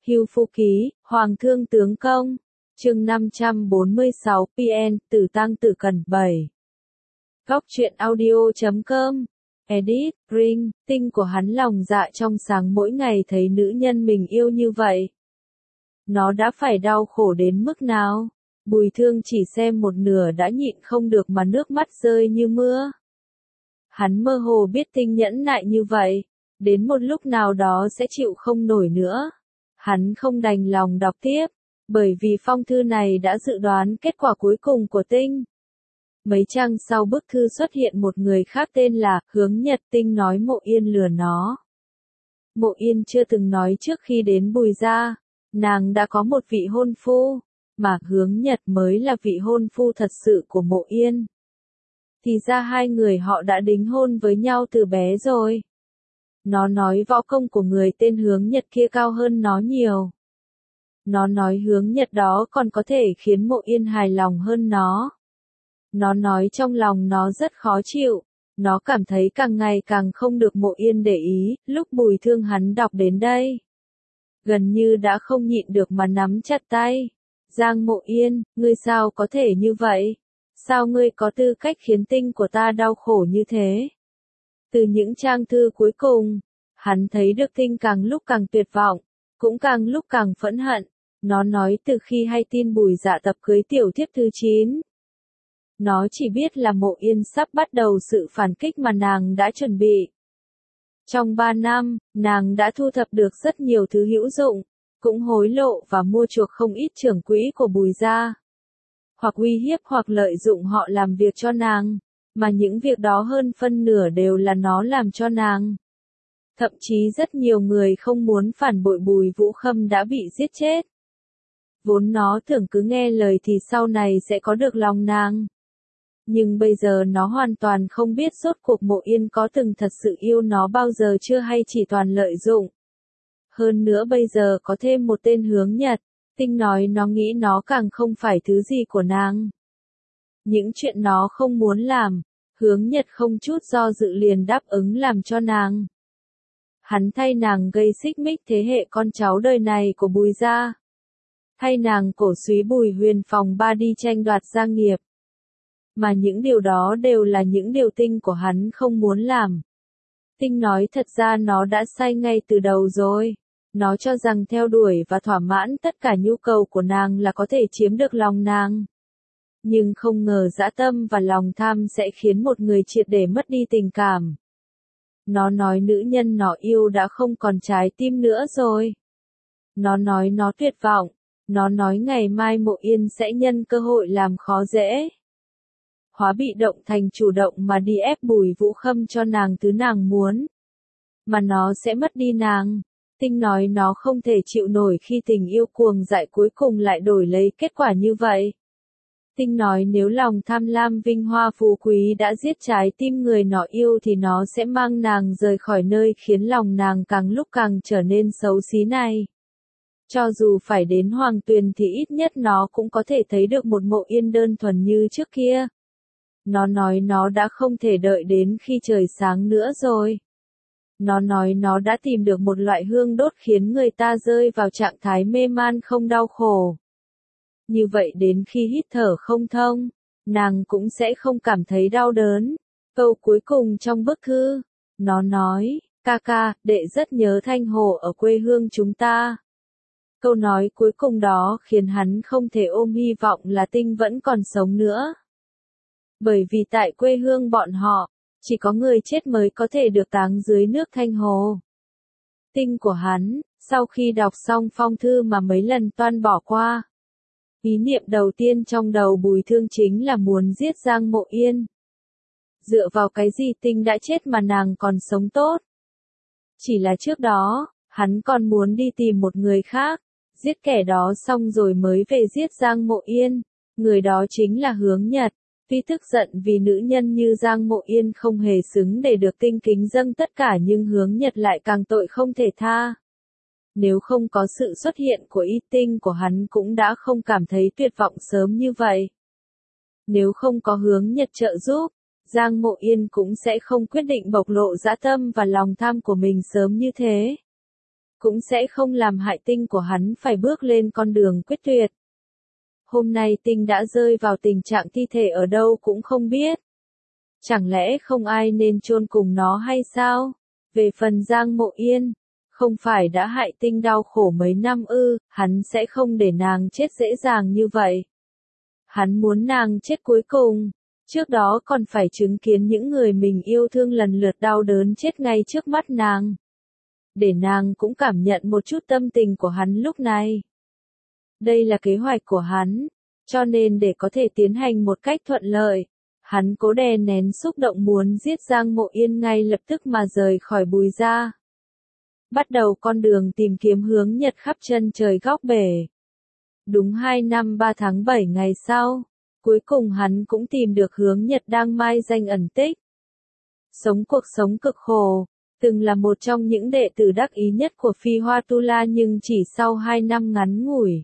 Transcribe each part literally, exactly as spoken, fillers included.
Hưu Phu Ký, Hoàng Thương Tướng Công. Chương năm trăm bốn mươi sáu pê en, Tử Tăng Tử Cần bảy. Góc truyện audio chấm com. Edit, Ring, tinh của hắn lòng dạ trong sáng mỗi ngày thấy nữ nhân mình yêu như vậy. Nó đã phải đau khổ đến mức nào? Bùi Thương chỉ xem một nửa đã nhịn không được mà nước mắt rơi như mưa. Hắn mơ hồ biết tinh nhẫn nại như vậy, đến một lúc nào đó sẽ chịu không nổi nữa. Hắn không đành lòng đọc tiếp, bởi vì phong thư này đã dự đoán kết quả cuối cùng của tinh. Mấy trang sau bức thư xuất hiện một người khác tên là Hướng Nhật. Tinh nói Mộ Yên lừa nó. Mộ Yên chưa từng nói trước khi đến Bùi gia, nàng đã có một vị hôn phu, mà Hướng Nhật mới là vị hôn phu thật sự của Mộ Yên. Thì ra hai người họ đã đính hôn với nhau từ bé rồi. Nó nói võ công của người tên Hướng Nhật kia cao hơn nó nhiều. Nó nói Hướng Nhật đó còn có thể khiến Mộ Yên hài lòng hơn nó. Nó nói trong lòng nó rất khó chịu, nó cảm thấy càng ngày càng không được Mộ Yên để ý. Lúc Bùi Thương hắn đọc đến đây, gần như đã không nhịn được mà nắm chặt tay. Giang Mộ Yên, ngươi sao có thể như vậy? Sao ngươi có tư cách khiến tinh của ta đau khổ như thế? Từ những trang thư cuối cùng, hắn thấy được tinh càng lúc càng tuyệt vọng, cũng càng lúc càng phẫn hận. Nó nói từ khi hay tin Bùi Dạ tập cưới tiểu thiếp thứ chín. Nó chỉ biết là Mộ Yên sắp bắt đầu sự phản kích mà nàng đã chuẩn bị. Trong ba năm, nàng đã thu thập được rất nhiều thứ hữu dụng, cũng hối lộ và mua chuộc không ít trưởng quỹ của Bùi gia. Hoặc uy hiếp hoặc lợi dụng họ làm việc cho nàng, mà những việc đó hơn phân nửa đều là nó làm cho nàng. Thậm chí rất nhiều người không muốn phản bội Bùi Vũ Khâm đã bị giết chết. Vốn nó tưởng cứ nghe lời thì sau này sẽ có được lòng nàng. Nhưng bây giờ nó hoàn toàn không biết rốt cuộc Mộ Yên có từng thật sự yêu nó bao giờ chưa hay chỉ toàn lợi dụng. Hơn nữa bây giờ có thêm một tên Hướng Nhật, tinh nói nó nghĩ nó càng không phải thứ gì của nàng. Những chuyện nó không muốn làm, Hướng Nhật không chút do dự liền đáp ứng làm cho nàng. Hắn thay nàng gây xích mích thế hệ con cháu đời này của Bùi gia. Thay nàng cổ súy Bùi Huyền phòng ba đi tranh đoạt gia nghiệp. Mà những điều đó đều là những điều tinh của hắn không muốn làm. Tinh nói thật ra nó đã sai ngay từ đầu rồi. Nó cho rằng theo đuổi và thỏa mãn tất cả nhu cầu của nàng là có thể chiếm được lòng nàng. Nhưng không ngờ dã tâm và lòng tham sẽ khiến một người triệt để mất đi tình cảm. Nó nói nữ nhân nó yêu đã không còn trái tim nữa rồi. Nó nói nó tuyệt vọng. Nó nói ngày mai Mộ Yên sẽ nhân cơ hội làm khó dễ. Hóa bị động thành chủ động mà đi ép Bùi Vũ Khâm cho nàng thứ nàng muốn. Mà nó sẽ mất đi nàng. Tinh nói nó không thể chịu nổi khi tình yêu cuồng dại cuối cùng lại đổi lấy kết quả như vậy. Tinh nói nếu lòng tham lam vinh hoa phú quý đã giết trái tim người nó yêu thì nó sẽ mang nàng rời khỏi nơi khiến lòng nàng càng lúc càng trở nên xấu xí này. Cho dù phải đến Hoàng Tuyền thì ít nhất nó cũng có thể thấy được một Mộ Yên đơn thuần như trước kia. Nó nói nó đã không thể đợi đến khi trời sáng nữa rồi. Nó nói nó đã tìm được một loại hương đốt khiến người ta rơi vào trạng thái mê man không đau khổ. Như vậy đến khi hít thở không thông, nàng cũng sẽ không cảm thấy đau đớn. Câu cuối cùng trong bức thư, nó nói, ca ca, đệ rất nhớ Thanh Hồ ở quê hương chúng ta. Câu nói cuối cùng đó khiến hắn không thể ôm hy vọng là tinh vẫn còn sống nữa. Bởi vì tại quê hương bọn họ, chỉ có người chết mới có thể được táng dưới nước Thanh Hồ. Tinh của hắn, sau khi đọc xong phong thư mà mấy lần toan bỏ qua. Ý niệm đầu tiên trong đầu Bùi Thương chính là muốn giết Giang Mộ Yên. Dựa vào cái gì tinh đã chết mà nàng còn sống tốt? Chỉ là trước đó, hắn còn muốn đi tìm một người khác, giết kẻ đó xong rồi mới về giết Giang Mộ Yên. Người đó chính là Hướng Nhật. Tuy tức giận vì nữ nhân như Giang Mộ Yên không hề xứng để được tinh kính dâng tất cả nhưng Hướng Nhật lại càng tội không thể tha. Nếu không có sự xuất hiện của y tinh của hắn cũng đã không cảm thấy tuyệt vọng sớm như vậy. Nếu không có Hướng Nhật trợ giúp, Giang Mộ Yên cũng sẽ không quyết định bộc lộ dã tâm và lòng tham của mình sớm như thế. cũng sẽ không làm hại Tinh của hắn phải bước lên con đường quyết tuyệt. Hôm nay Tinh đã rơi vào tình trạng thi thể ở đâu cũng không biết. Chẳng lẽ không ai nên chôn cùng nó hay sao? Về phần Giang Mộ Yên, không phải đã hại Tinh đau khổ mấy năm ư, hắn sẽ không để nàng chết dễ dàng như vậy. Hắn muốn nàng chết cuối cùng, trước đó còn phải chứng kiến những người mình yêu thương lần lượt đau đớn chết ngay trước mắt nàng. Để nàng cũng cảm nhận một chút tâm tình của hắn lúc này. Đây là kế hoạch của hắn, cho nên để có thể tiến hành một cách thuận lợi, hắn cố đè nén xúc động muốn giết Giang Mộ Yên ngay lập tức mà rời khỏi Bùi gia. Bắt đầu con đường tìm kiếm hướng nhật khắp chân trời góc bể. Đúng hai năm ba tháng bảy ngày sau, cuối cùng hắn cũng tìm được hướng nhật đang mai danh ẩn tích. Sống cuộc sống cực khổ, từng là một trong những đệ tử đắc ý nhất của Phi Hoa Tu La nhưng chỉ sau hai năm ngắn ngủi,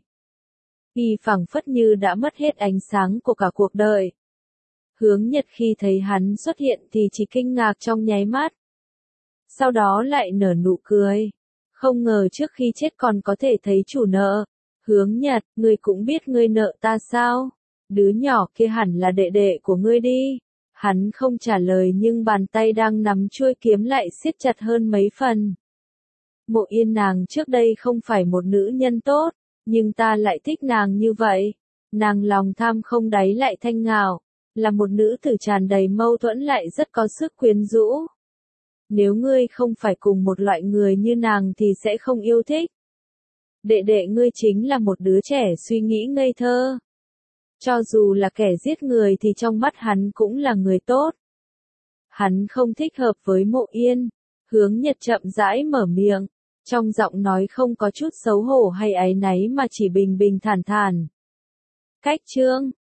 y phảng phất như đã mất hết ánh sáng của cả cuộc đời. Hướng nhật khi thấy hắn xuất hiện thì chỉ kinh ngạc trong nháy mắt. Sau đó lại nở nụ cười. Không ngờ trước khi chết còn có thể thấy chủ nợ. Hướng nhật, ngươi cũng biết ngươi nợ ta sao? Đứa nhỏ kia hẳn là đệ đệ của ngươi đi. Hắn không trả lời nhưng bàn tay đang nắm chuôi kiếm lại siết chặt hơn mấy phần. Mộ Yên nàng trước đây không phải một nữ nhân tốt, nhưng ta lại thích nàng như vậy. Nàng lòng tham không đáy lại thanh ngạo, là một nữ tử tràn đầy mâu thuẫn lại rất có sức quyến rũ. Nếu ngươi không phải cùng một loại người như nàng thì sẽ không yêu thích. Đệ đệ ngươi chính là một đứa trẻ suy nghĩ ngây thơ. Cho dù là kẻ giết người thì trong mắt hắn cũng là người tốt. Hắn không thích hợp với Mộ Yên. Hướng nhật chậm rãi mở miệng, trong giọng nói không có chút xấu hổ hay áy náy mà chỉ bình bình thản thản. Cách chương